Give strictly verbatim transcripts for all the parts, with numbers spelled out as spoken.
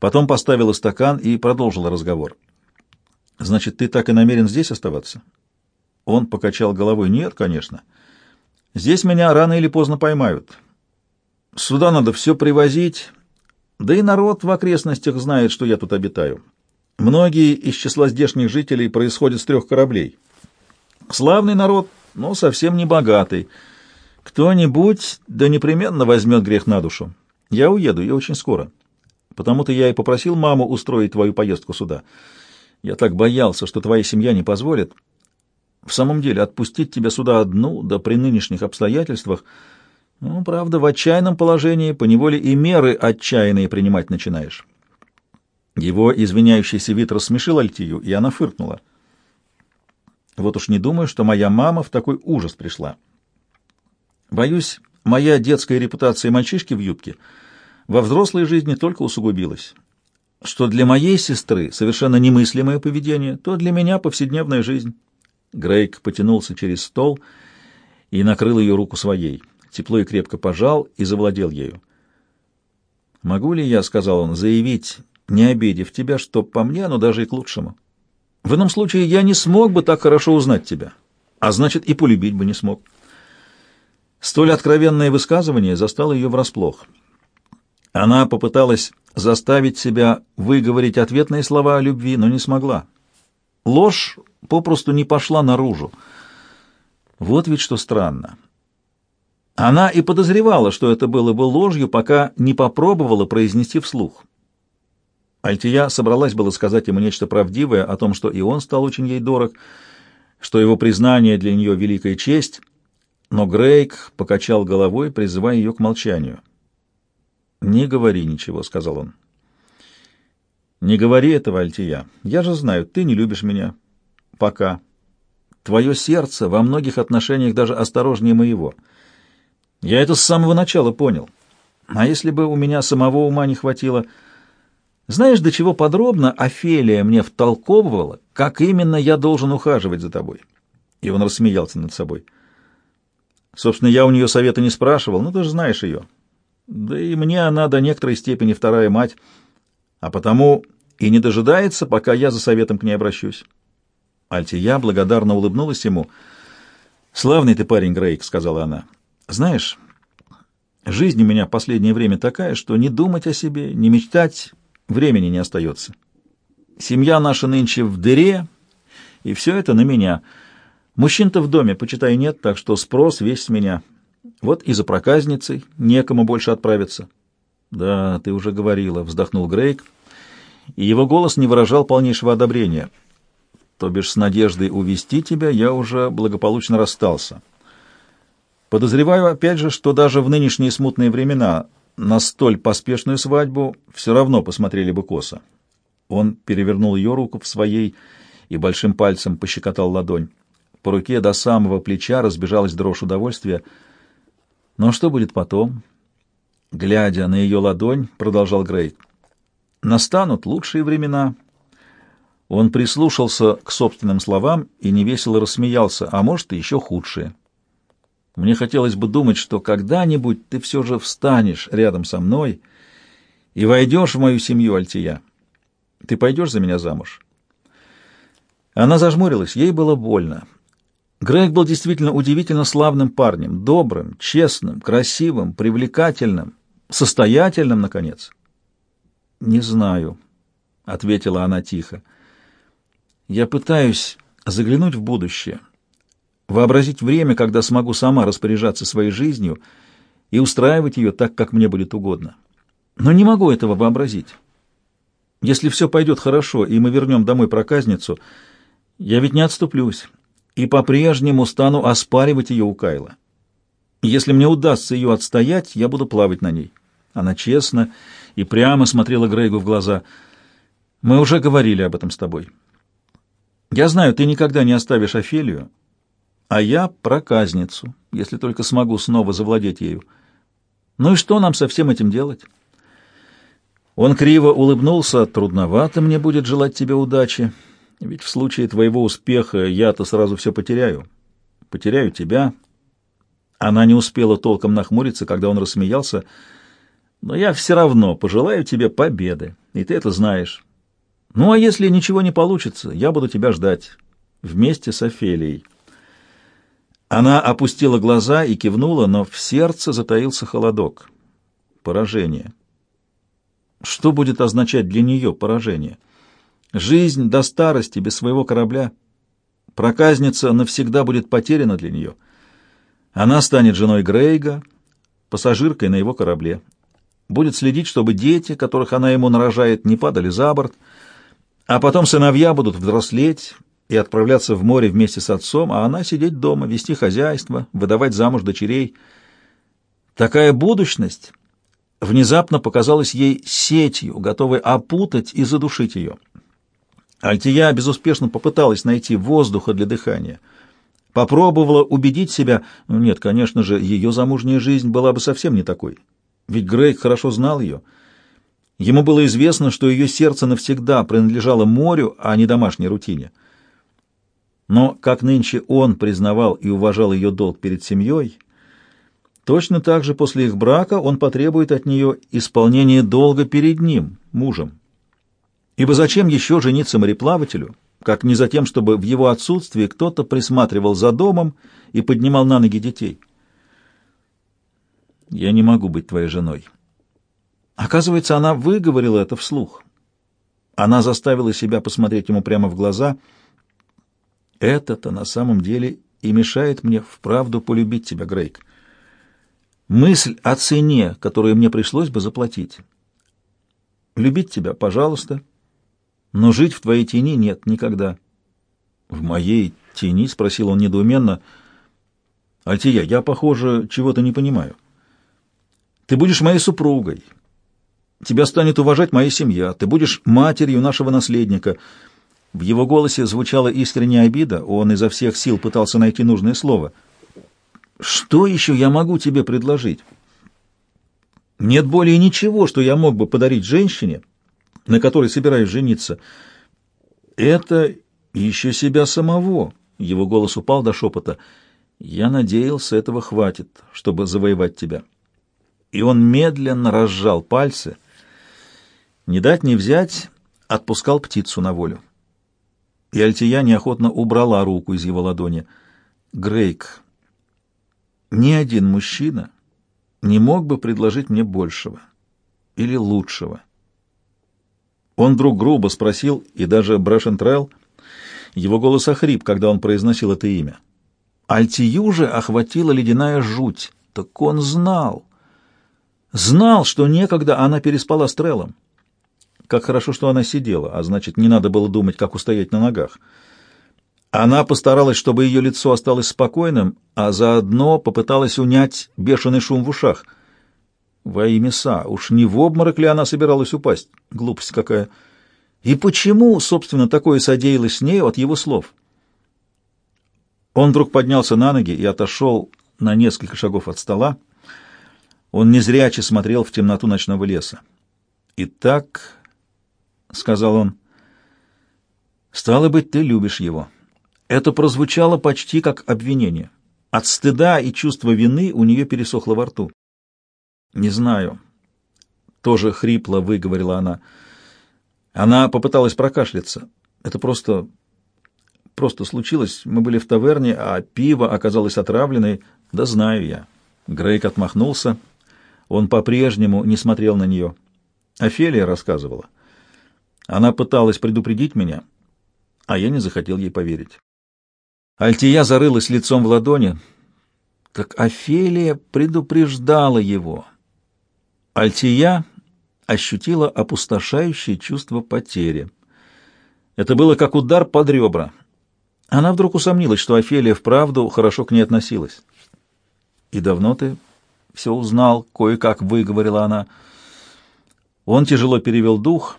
Потом поставила стакан и продолжила разговор. «Значит, ты так и намерен здесь оставаться?» Он покачал головой. «Нет, конечно. Здесь меня рано или поздно поймают. Сюда надо все привозить, да и народ в окрестностях знает, что я тут обитаю. Многие из числа здешних жителей происходят с трех кораблей. Славный народ, но совсем не богатый. Кто-нибудь да непременно возьмет грех на душу. Я уеду, и очень скоро. Потому-то я и попросил маму устроить твою поездку сюда. Я так боялся, что твоя семья не позволит. В самом деле, отпустить тебя сюда одну, да при нынешних обстоятельствах, ну, правда, в отчаянном положении поневоле и меры отчаянные принимать начинаешь». Его извиняющийся вид рассмешил Альтию, и она фыркнула. «Вот уж не думаю, что моя мама в такой ужас пришла. Боюсь, моя детская репутация мальчишки в юбке во взрослой жизни только усугубилась. Что для моей сестры совершенно немыслимое поведение, то для меня повседневная жизнь». Грейг потянулся через стол и накрыл ее руку своей. Тепло и крепко пожал и завладел ею. «Могу ли я, — сказал он, — заявить, не обидев тебя, что по мне оно даже и к лучшему? В ином случае я не смог бы так хорошо узнать тебя, а значит, и полюбить бы не смог». Столь откровенное высказывание застало ее врасплох. Она попыталась заставить себя выговорить ответные слова о любви, но не смогла. Ложь попросту не пошла наружу. Вот ведь что странно. Она и подозревала, что это было бы ложью, пока не попробовала произнести вслух. Альтия собралась было сказать ему нечто правдивое о том, что и он стал очень ей дорог, что его признание для нее великая честь, но Грейг покачал головой, призывая ее к молчанию. «Не говори ничего», — сказал он. «Не говори этого, Альтия. Я же знаю, ты не любишь меня. Пока. Твое сердце во многих отношениях даже осторожнее моего. Я это с самого начала понял. А если бы у меня самого ума не хватило... Знаешь, до чего подробно Офелия мне втолковывала, как именно я должен ухаживать за тобой?» И он рассмеялся над собой. «Собственно, я у нее совета не спрашивал, но ты же знаешь ее. Да и мне она до некоторой степени вторая мать, а потому и не дожидается, пока я за советом к ней обращусь». Альтия благодарно улыбнулась ему. «Славный ты парень, Грейг», — сказала она. «Знаешь, жизнь у меня в последнее время такая, что не думать о себе, не мечтать времени не остается. Семья наша нынче в дыре, и все это на меня. Мужчин-то в доме, почитай, нет, так что спрос весь с меня. Вот и за проказницей некому больше отправиться». «Да, ты уже говорила», — вздохнул Грейг, и его голос не выражал полнейшего одобрения. «То бишь с надеждой увести тебя я уже благополучно расстался. Подозреваю, опять же, что даже в нынешние смутные времена на столь поспешную свадьбу все равно посмотрели бы косо». Он перевернул ее руку в своей и большим пальцем пощекотал ладонь. По руке до самого плеча разбежалась дрожь удовольствия. «Но что будет потом?» Глядя на ее ладонь, продолжал Грейг. «Настанут лучшие времена». Он прислушался к собственным словам и невесело рассмеялся, а может, и еще худшие. «Мне хотелось бы думать, что когда-нибудь ты все же встанешь рядом со мной и войдешь в мою семью, Альтия. Ты пойдешь за меня замуж?» Она зажмурилась, ей было больно. Грег был действительно удивительно славным парнем, добрым, честным, красивым, привлекательным, состоятельным, наконец. «Не знаю», — ответила она тихо. «Я пытаюсь заглянуть в будущее, вообразить время, когда смогу сама распоряжаться своей жизнью и устраивать ее так, как мне будет угодно. Но не могу этого вообразить. Если все пойдет хорошо, и мы вернем домой проказницу, я ведь не отступлюсь и по-прежнему стану оспаривать ее у Кайла. Если мне удастся ее отстоять, я буду плавать на ней». Она честно и прямо смотрела Грейгу в глаза. «Мы уже говорили об этом с тобой. Я знаю, ты никогда не оставишь Офелию, а я проказницу, если только смогу снова завладеть ею. Ну и что нам со всем этим делать?» Он криво улыбнулся. «Трудновато мне будет желать тебе удачи, ведь в случае твоего успеха я-то сразу все потеряю. Потеряю тебя». Она не успела толком нахмуриться, когда он рассмеялся. «Но я все равно пожелаю тебе победы. и ты это знаешь. Ну, а если ничего не получится, я буду тебя ждать вместе с Офелией». Она опустила глаза и кивнула, но в сердце затаился холодок. Поражение. Что будет означать для нее поражение? Жизнь до старости без своего корабля. Проказница навсегда будет потеряна для нее. Она станет женой Грейга, пассажиркой на его корабле. Будет следить, чтобы дети, которых она ему нарожает, не падали за борт, а потом сыновья будут взрослеть и отправляться в море вместе с отцом, а она сидеть дома, вести хозяйство, выдавать замуж дочерей. Такая будущность внезапно показалась ей сетью, готовой опутать и задушить ее. Альтия безуспешно попыталась найти воздуха для дыхания. Попробовала убедить себя, ну нет, конечно же, ее замужняя жизнь была бы совсем не такой. Ведь Грейг хорошо знал ее. Ему было известно, что ее сердце навсегда принадлежало морю, а не домашней рутине. Но, как нынче он признавал и уважал ее долг перед семьей, точно так же после их брака он потребует от нее исполнения долга перед ним, мужем. Ибо зачем еще жениться мореплавателю, как не за тем, чтобы в его отсутствии кто-то присматривал за домом и поднимал на ноги детей? «Я не могу быть твоей женой». Оказывается, она выговорила это вслух. Она заставила себя посмотреть ему прямо в глаза. «Это-то на самом деле и мешает мне вправду полюбить тебя, Грейг. Мысль о цене, которую мне пришлось бы заплатить. Любить тебя, пожалуйста, но жить в твоей тени нет никогда». «В моей тени?» — спросил он недоуменно. «Альтия, я, похоже, чего-то не понимаю. Ты будешь моей супругой. Тебя станет уважать моя семья. Ты будешь матерью нашего наследника». В его голосе звучала искренняя обида. Он изо всех сил пытался найти нужное слово. «Что еще я могу тебе предложить? Нет более ничего, что я мог бы подарить женщине, на которой собираюсь жениться. Это еще себя самого». Его голос упал до шепота. «Я надеялся, этого хватит, чтобы завоевать тебя». И он медленно разжал пальцы. Не дать не взять, отпускал птицу на волю. И Альтия неохотно убрала руку из его ладони. «Грейг, ни один мужчина не мог бы предложить мне большего или лучшего». Он вдруг грубо спросил, и даже Брэшентрелл, его голос охрип, когда он произносил это имя. Альтию же охватила ледяная жуть. Так он знал. Знал, что некогда она переспала с Треллом. Как хорошо, что она сидела, а значит, не надо было думать, как устоять на ногах. Она постаралась, чтобы ее лицо осталось спокойным, а заодно попыталась унять бешеный шум в ушах. Во имя Са, уж не в обморок ли она собиралась упасть? Глупость какая! И почему, собственно, такое содеялось с нею от его слов? Он вдруг поднялся на ноги и отошел на несколько шагов от стола. Он незряче смотрел в темноту ночного леса. «Итак», — сказал он, — «стало быть, ты любишь его». Это прозвучало почти как обвинение. От стыда и чувства вины у нее пересохло во рту. «Не знаю», — тоже хрипло выговорила она. Она попыталась прокашляться. «Это просто... просто случилось. Мы были в таверне, а пиво оказалось отравленной. Да знаю я». Грейг отмахнулся. Он по-прежнему не смотрел на нее. Офелия рассказывала. Она пыталась предупредить меня, а я не захотел ей поверить. Альтия зарылась лицом в ладони. Так Офелия предупреждала его. Альтия ощутила опустошающее чувство потери. Это было как удар под ребра. Она вдруг усомнилась, что Офелия вправду хорошо к ней относилась. «И давно ты все узнал?» — кое-как выговорила она. Он тяжело перевел дух.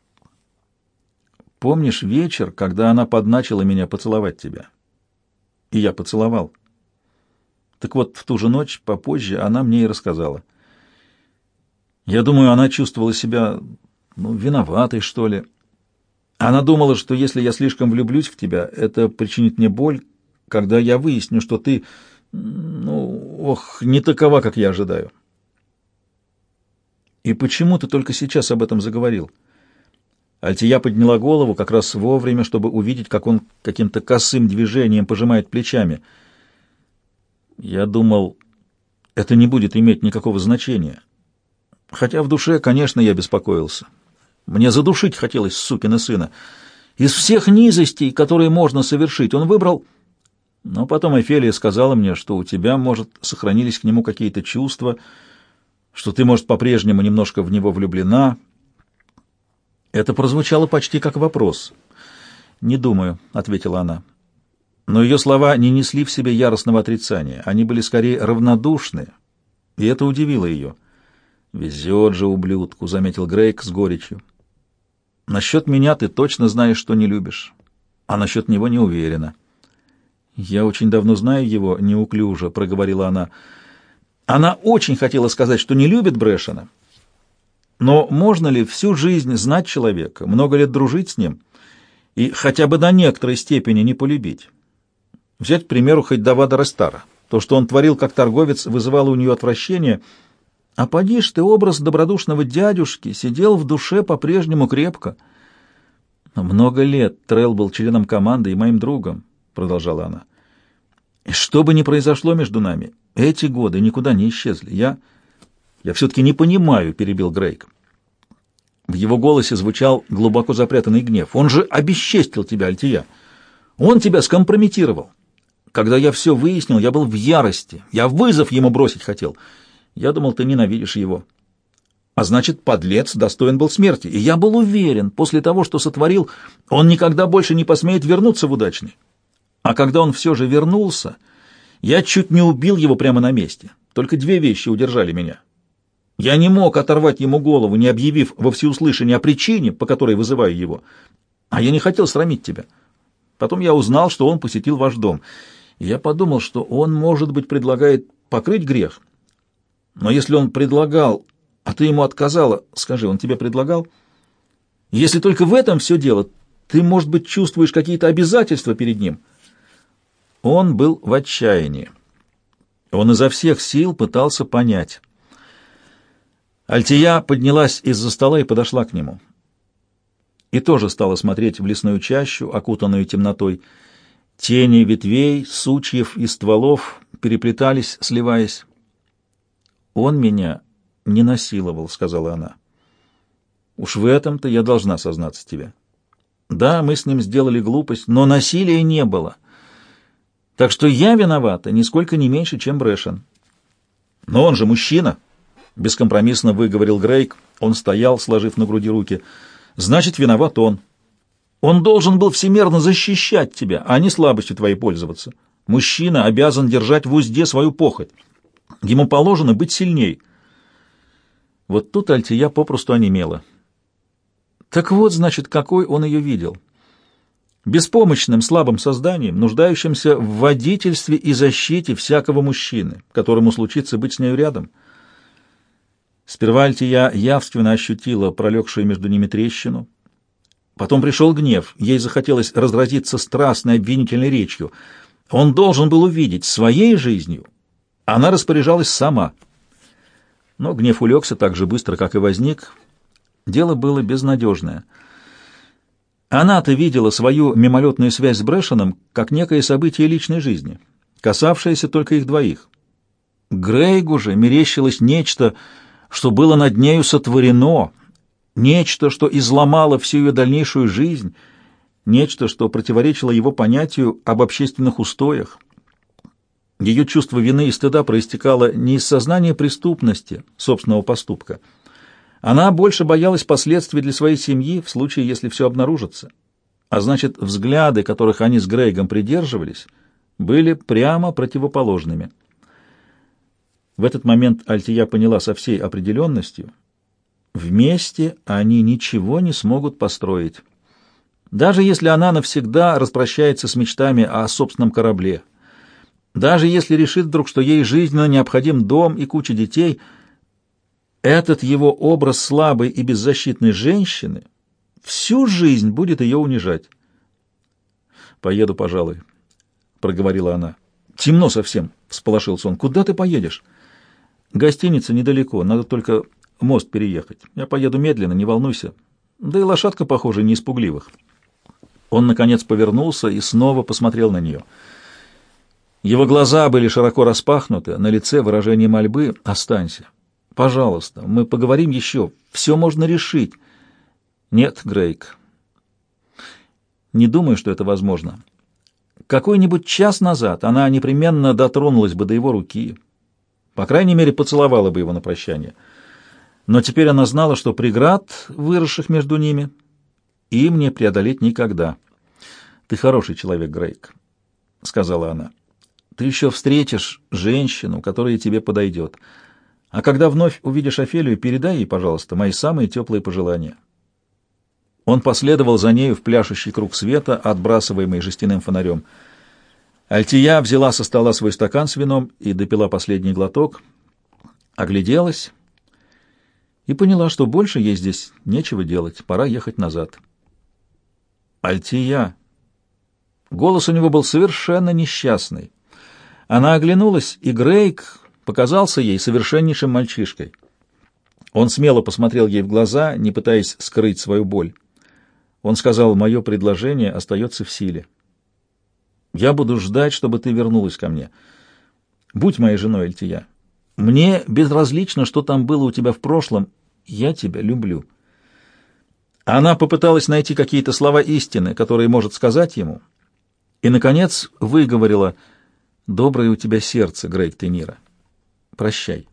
«Помнишь вечер, когда она подначила меня поцеловать тебя?» И я поцеловал. Так вот, в ту же ночь, попозже, она мне и рассказала. Я думаю, она чувствовала себя, ну, виноватой, что ли. Она думала, что если я слишком влюблюсь в тебя, это причинит мне боль, когда я выясню, что ты, ну, ох, не такова, как я ожидаю. И почему ты только сейчас об этом заговорил? Альтия подняла голову как раз вовремя, чтобы увидеть, как он каким-то косым движением пожимает плечами. Я думал, это не будет иметь никакого значения. Хотя в душе, конечно, я беспокоился. Мне задушить хотелось сукина сына. Из всех низостей, которые можно совершить, он выбрал... Но потом Офелия сказала мне, что у тебя, может, сохранились к нему какие-то чувства, что ты, может, по-прежнему немножко в него влюблена. Это прозвучало почти как вопрос. «Не думаю», — ответила она. Но ее слова не несли в себе яростного отрицания. Они были скорее равнодушны, и это удивило ее. «Везет же ублюдку», — заметил Грейг с горечью. «Насчет меня ты точно знаешь, что не любишь, а насчет него не уверена». «Я очень давно знаю его», — неуклюже проговорила она. Она очень хотела сказать, что не любит Брэшена. Но можно ли всю жизнь знать человека, много лет дружить с ним и хотя бы до некоторой степени не полюбить? Взять, к примеру, хоть Давада Рестара. То, что он творил как торговец, вызывало у нее отвращение. А поди ж ты, образ добродушного дядюшки сидел в душе по-прежнему крепко. «Много лет Трелл был членом команды и моим другом», — продолжала она. «И что бы ни произошло между нами, эти годы никуда не исчезли. Я... я все-таки не понимаю», — перебил Грейг. В его голосе звучал глубоко запрятанный гнев. «Он же обесчестил тебя, Альтия. Он тебя скомпрометировал. Когда я все выяснил, я был в ярости. Я вызов ему бросить хотел. Я думал, ты ненавидишь его. А значит, подлец достоин был смерти. И я был уверен, после того, что сотворил, он никогда больше не посмеет вернуться в Удачный. А когда он все же вернулся, я чуть не убил его прямо на месте. Только две вещи удержали меня. Я не мог оторвать ему голову, не объявив во всеуслышание о причине, по которой вызываю его. А я не хотел срамить тебя. Потом я узнал, что он посетил ваш дом. И я подумал, что он, может быть, предлагает покрыть грех. Но если он предлагал, а ты ему отказала, скажи, он тебе предлагал? Если только в этом все дело, ты, может быть, чувствуешь какие-то обязательства перед ним». Он был в отчаянии. Он изо всех сил пытался понять. Альтия поднялась из-за стола и подошла к нему. И тоже стала смотреть в лесную чащу, окутанную темнотой. Тени ветвей, сучьев и стволов переплетались, сливаясь. «Он меня не насиловал», — сказала она. «Уж в этом-то я должна сознаться тебе. Да, мы с ним сделали глупость, но насилия не было. Так что я виновата нисколько не меньше, чем Брэшен». «Но он же мужчина», — бескомпромиссно выговорил Грейг. Он стоял, сложив на груди руки. «Значит, виноват он. Он должен был всемерно защищать тебя, а не слабостью твоей пользоваться. Мужчина обязан держать в узде свою похоть. Ему положено быть сильней». Вот тут Альтия попросту онемела. Так вот, значит, какой он ее видел. Беспомощным, слабым созданием, нуждающимся в водительстве и защите всякого мужчины, которому случится быть с нею рядом. Сперва Альтия явственно ощутила пролегшую между ними трещину. Потом пришел гнев. Ей захотелось разразиться страстной обвинительной речью. Он должен был увидеть своей жизнью. Она распоряжалась сама. Но гнев улегся так же быстро, как и возник. Дело было безнадежное. Она-то видела свою мимолетную связь с Брэшеном как некое событие личной жизни, касавшееся только их двоих. Грейгу же мерещилось нечто, что было над нею сотворено, нечто, что изломало всю ее дальнейшую жизнь, нечто, что противоречило его понятию об общественных устоях. Ее чувство вины и стыда проистекало не из сознания преступности собственного поступка. Она больше боялась последствий для своей семьи в случае, если все обнаружится. А значит, взгляды, которых они с Грейгом придерживались, были прямо противоположными. В этот момент Альтия поняла со всей определенностью: вместе они ничего не смогут построить. Даже если она навсегда распрощается с мечтами о собственном корабле, даже если решит вдруг, что ей жизненно необходим дом и куча детей, этот его образ слабой и беззащитной женщины всю жизнь будет ее унижать. «Поеду, пожалуй», — проговорила она. «Темно совсем», — всполошился он. «Куда ты поедешь?» «Гостиница недалеко, надо только мост переехать. Я поеду медленно, не волнуйся. Да и лошадка, похоже, не испугливых. Он, наконец, повернулся и снова посмотрел на нее. Его глаза были широко распахнуты, на лице выражение мольбы. «Останься. Пожалуйста, мы поговорим еще. Все можно решить». «Нет, Грейг, не думаю, что это возможно. Какой-нибудь час назад она непременно дотронулась бы до его руки, по крайней мере, поцеловала бы его на прощание. Но теперь она знала, что преград, выросших между ними, им не преодолеть никогда. «Ты хороший человек, Грейг», — сказала она. «Ты еще встретишь женщину, которая тебе подойдет. А когда вновь увидишь Офелию, передай ей, пожалуйста, мои самые теплые пожелания». Он последовал за нею в пляшущий круг света, отбрасываемый жестяным фонарем. Альтия взяла со стола свой стакан с вином и допила последний глоток, огляделась и поняла, что больше ей здесь нечего делать, пора ехать назад. «Альтия!» Голос у него был совершенно несчастный. Она оглянулась, и Грейг показался ей совершеннейшим мальчишкой. Он смело посмотрел ей в глаза, не пытаясь скрыть свою боль. Он сказал: «Мое предложение остается в силе. Я буду ждать, чтобы ты вернулась ко мне. Будь моей женой, Альтия. Мне безразлично, что там было у тебя в прошлом. Я тебя люблю». Она попыталась найти какие-то слова истины, которые может сказать ему, и, наконец, выговорила: «Доброе у тебя сердце, Грейг Тейнира. Прощай».